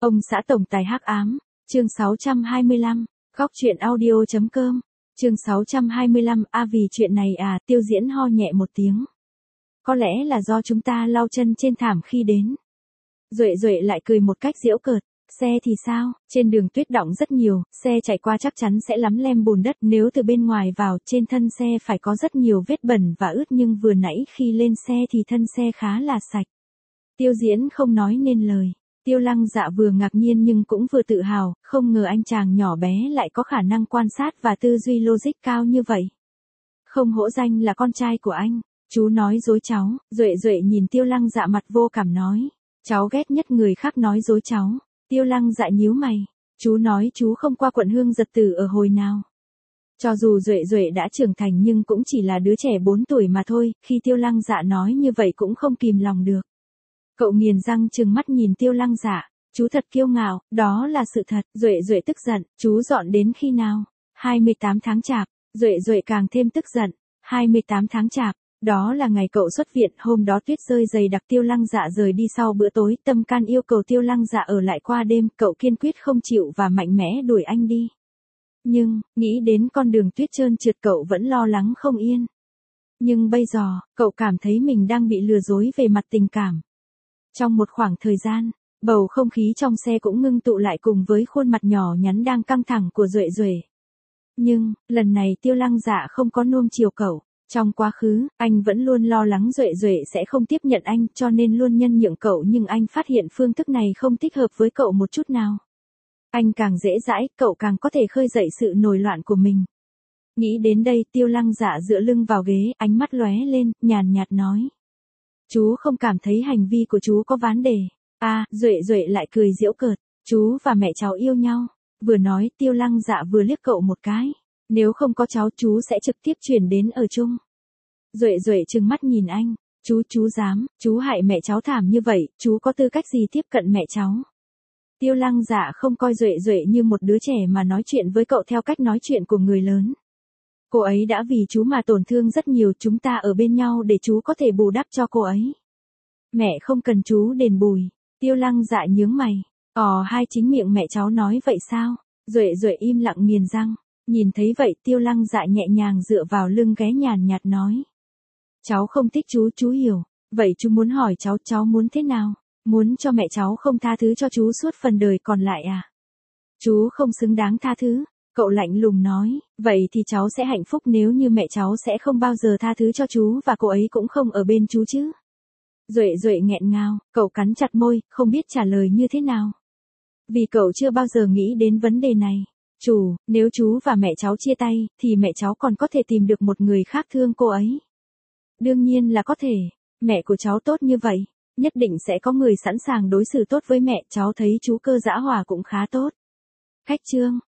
Ông xã tổng tài hắc ám, chương 625, góc truyện audio.com, chương 625, vì chuyện này Tiêu Diễn ho nhẹ một tiếng. Có lẽ là do chúng ta lau chân trên thảm khi đến. Duệ Duệ lại cười một cách giễu cợt, xe thì sao, trên đường tuyết đọng rất nhiều, xe chạy qua chắc chắn sẽ lắm lem bùn đất, nếu từ bên ngoài vào, trên thân xe phải có rất nhiều vết bẩn và ướt, nhưng vừa nãy khi lên xe thì thân xe khá là sạch. Tiêu Diễn không nói nên lời. Tiêu Lăng Dạ vừa ngạc nhiên nhưng cũng vừa tự hào, không ngờ anh chàng nhỏ bé lại có khả năng quan sát và tư duy logic cao như vậy. Không hổ danh là con trai của anh, chú nói dối cháu. Duệ Duệ nhìn Tiêu Lăng Dạ mặt vô cảm nói, cháu ghét nhất người khác nói dối cháu. Tiêu Lăng Dạ nhíu mày, chú nói chú không qua quận Hương Giật Tử ở hồi nào. Cho dù Duệ Duệ đã trưởng thành nhưng cũng chỉ là đứa trẻ 4 tuổi mà thôi, khi Tiêu Lăng Dạ nói như vậy cũng không kìm lòng được. Cậu nghiền răng trừng mắt nhìn Tiêu Lăng Dạ, chú thật kiêu ngạo, đó là sự thật. Duệ Duệ tức giận, chú dọn đến khi nào? 28 tháng Chạp. Duệ Duệ càng thêm tức giận, 28 tháng Chạp, đó là ngày cậu xuất viện, hôm đó tuyết rơi dày đặc. Tiêu Lăng Dạ rời đi sau bữa tối, Tâm Can yêu cầu Tiêu Lăng Dạ ở lại qua đêm, cậu kiên quyết không chịu và mạnh mẽ đuổi anh đi. Nhưng, nghĩ đến con đường tuyết trơn trượt cậu vẫn lo lắng không yên. Nhưng bây giờ, cậu cảm thấy mình đang bị lừa dối về mặt tình cảm. Trong một khoảng thời gian, bầu không khí trong xe cũng ngưng tụ lại cùng với khuôn mặt nhỏ nhắn đang căng thẳng của Duệ Duệ. Nhưng, lần này Tiêu Lăng Dạ không có nuông chiều cậu. Trong quá khứ, anh vẫn luôn lo lắng Duệ Duệ sẽ không tiếp nhận anh, cho nên luôn nhân nhượng cậu, nhưng anh phát hiện phương thức này không thích hợp với cậu một chút nào. Anh càng dễ dãi, cậu càng có thể khơi dậy sự nổi loạn của mình. Nghĩ đến đây, Tiêu Lăng Dạ dựa lưng vào ghế, ánh mắt lóe lên, nhàn nhạt nói. Chú không cảm thấy hành vi của chú có vấn đề. Duệ Duệ lại cười giễu cợt, chú và mẹ cháu yêu nhau. Vừa nói, Tiêu Lăng Dạ vừa liếc cậu một cái. Nếu không có cháu, chú sẽ trực tiếp chuyển đến ở chung. Duệ Duệ trừng mắt nhìn anh, chú dám, chú hại mẹ cháu thảm như vậy, chú có tư cách gì tiếp cận mẹ cháu? Tiêu Lăng Dạ không coi Duệ Duệ như một đứa trẻ mà nói chuyện với cậu theo cách nói chuyện của người lớn. Cô ấy đã vì chú mà tổn thương rất nhiều, chúng ta ở bên nhau để chú có thể bù đắp cho cô ấy. Mẹ không cần chú đền bù. Tiêu Lăng Dạ nhướng mày. Chính miệng mẹ cháu nói vậy sao? Duệ Duệ im lặng nghiền răng. Nhìn thấy vậy, Tiêu Lăng Dạ nhẹ nhàng dựa vào lưng ghé nhàn nhạt nói. Cháu không thích chú hiểu. Vậy chú muốn hỏi cháu muốn thế nào? Muốn cho mẹ cháu không tha thứ cho chú suốt phần đời còn lại à? Chú không xứng đáng tha thứ. Cậu lạnh lùng nói, vậy thì cháu sẽ hạnh phúc nếu như mẹ cháu sẽ không bao giờ tha thứ cho chú và cô ấy cũng không ở bên chú chứ. Duệ Duệ nghẹn ngào, cậu cắn chặt môi, không biết trả lời như thế nào. Vì cậu chưa bao giờ nghĩ đến vấn đề này. Nếu chú và mẹ cháu chia tay, thì mẹ cháu còn có thể tìm được một người khác thương cô ấy. Đương nhiên là có thể, mẹ của cháu tốt như vậy, nhất định sẽ có người sẵn sàng đối xử tốt với mẹ, cháu thấy chú Cơ Dã Hòa cũng khá tốt. Khách trương,